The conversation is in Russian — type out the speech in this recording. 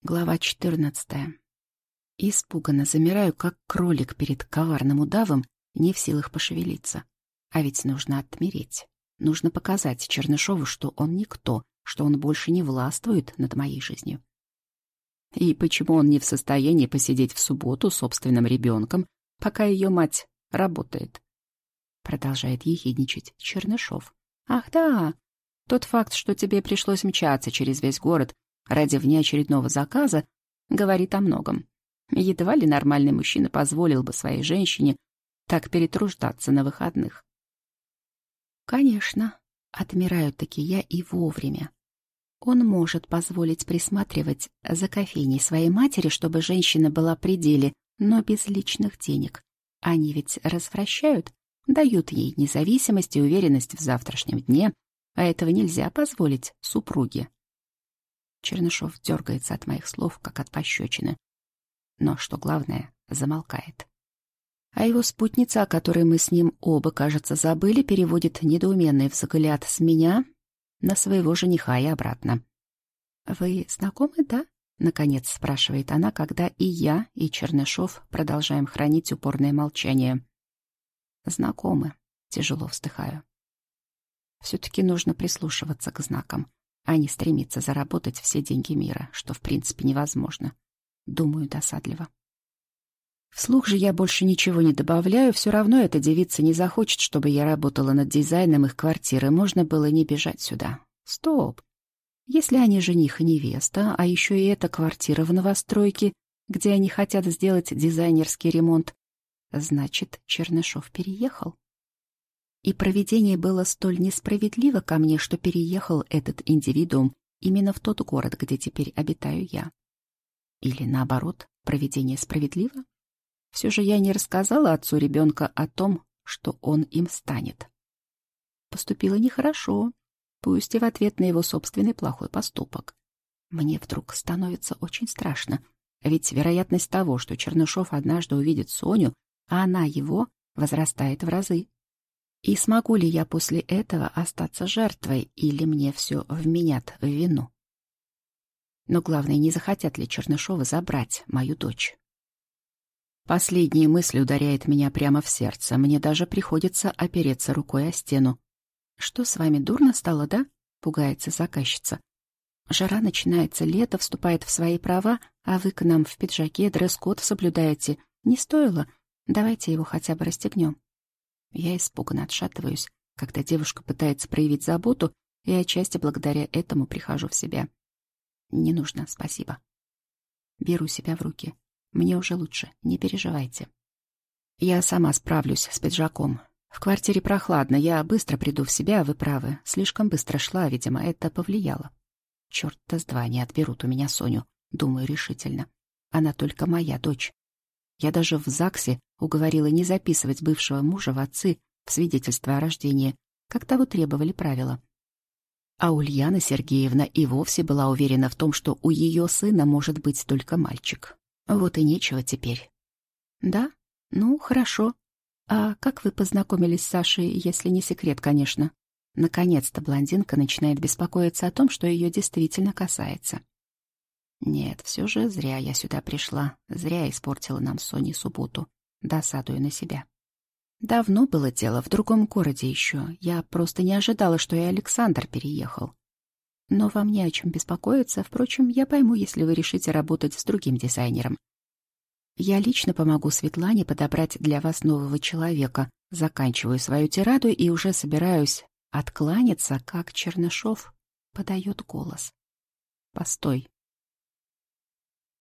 Глава 14. Испуганно замираю, как кролик перед коварным удавом, не в силах пошевелиться. А ведь нужно отмереть. Нужно показать Чернышову, что он никто, что он больше не властвует над моей жизнью. И почему он не в состоянии посидеть в субботу с собственным ребенком, пока ее мать работает? Продолжает ехидничать Чернышов. Ах да, тот факт, что тебе пришлось мчаться через весь город ради внеочередного заказа, говорит о многом. Едва ли нормальный мужчина позволил бы своей женщине так перетруждаться на выходных. Конечно, отмираю-таки я и вовремя. Он может позволить присматривать за кофейней своей матери, чтобы женщина была при деле, но без личных денег. Они ведь развращают, дают ей независимость и уверенность в завтрашнем дне, а этого нельзя позволить супруге. Чернышов дергается от моих слов, как от пощечины. Но, что главное, замолкает. А его спутница, о которой мы с ним оба, кажется, забыли, переводит недоуменный взгляд с меня на своего жениха и обратно. «Вы знакомы, да?» — наконец спрашивает она, когда и я, и Чернышов продолжаем хранить упорное молчание. «Знакомы», — тяжело вздыхаю. Все-таки нужно прислушиваться к знакам, а не стремиться заработать все деньги мира, что в принципе невозможно. Думаю досадливо. Вслух же я больше ничего не добавляю, все равно эта девица не захочет, чтобы я работала над дизайном их квартиры, можно было не бежать сюда. Стоп! Если они жених и невеста, а еще и эта квартира в новостройке, где они хотят сделать дизайнерский ремонт, значит, Чернышов переехал. И провидение было столь несправедливо ко мне, что переехал этот индивидуум именно в тот город, где теперь обитаю я. Или наоборот, провидение справедливо? Все же я не рассказала отцу ребенка о том, что он им станет. Поступила нехорошо, пусть и в ответ на его собственный плохой поступок. Мне вдруг становится очень страшно, ведь вероятность того, что Чернышов однажды увидит Соню, а она его, возрастает в разы. И смогу ли я после этого остаться жертвой, или мне все вменят в вину? Но главное, не захотят ли Чернышовы забрать мою дочь? Последняя мысль ударяет меня прямо в сердце. Мне даже приходится опереться рукой о стену. «Что с вами, дурно стало, да?» — пугается заказчица. «Жара начинается, лето вступает в свои права, а вы к нам в пиджаке, дресс-код соблюдаете. Не стоило. Давайте его хотя бы расстегнем». Я испуганно отшатываюсь, когда девушка пытается проявить заботу, и отчасти благодаря этому прихожу в себя. «Не нужно, спасибо». Беру себя в руки. Мне уже лучше, не переживайте. Я сама справлюсь с пиджаком. В квартире прохладно, я быстро приду в себя, вы правы. Слишком быстро шла, видимо, это повлияло. Чёрт-то с два не отберут у меня Соню, думаю решительно. Она только моя дочь. Я даже в ЗАГСе уговорила не записывать бывшего мужа в отцы в свидетельство о рождении, как того требовали правила. А Ульяна Сергеевна и вовсе была уверена в том, что у ее сына может быть только мальчик. Вот и нечего теперь. Да? Ну, хорошо. А как вы познакомились с Сашей, если не секрет, конечно? Наконец-то блондинка начинает беспокоиться о том, что ее действительно касается. Нет, все же зря я сюда пришла, зря испортила нам с Соней субботу, досадую на себя. Давно было дело, в другом городе еще, я просто не ожидала, что и Александр переехал. Но вам не о чем беспокоиться, впрочем, я пойму, если вы решите работать с другим дизайнером. Я лично помогу Светлане подобрать для вас нового человека, заканчиваю свою тираду и уже собираюсь откланяться, как Чернышов подает голос. Постой.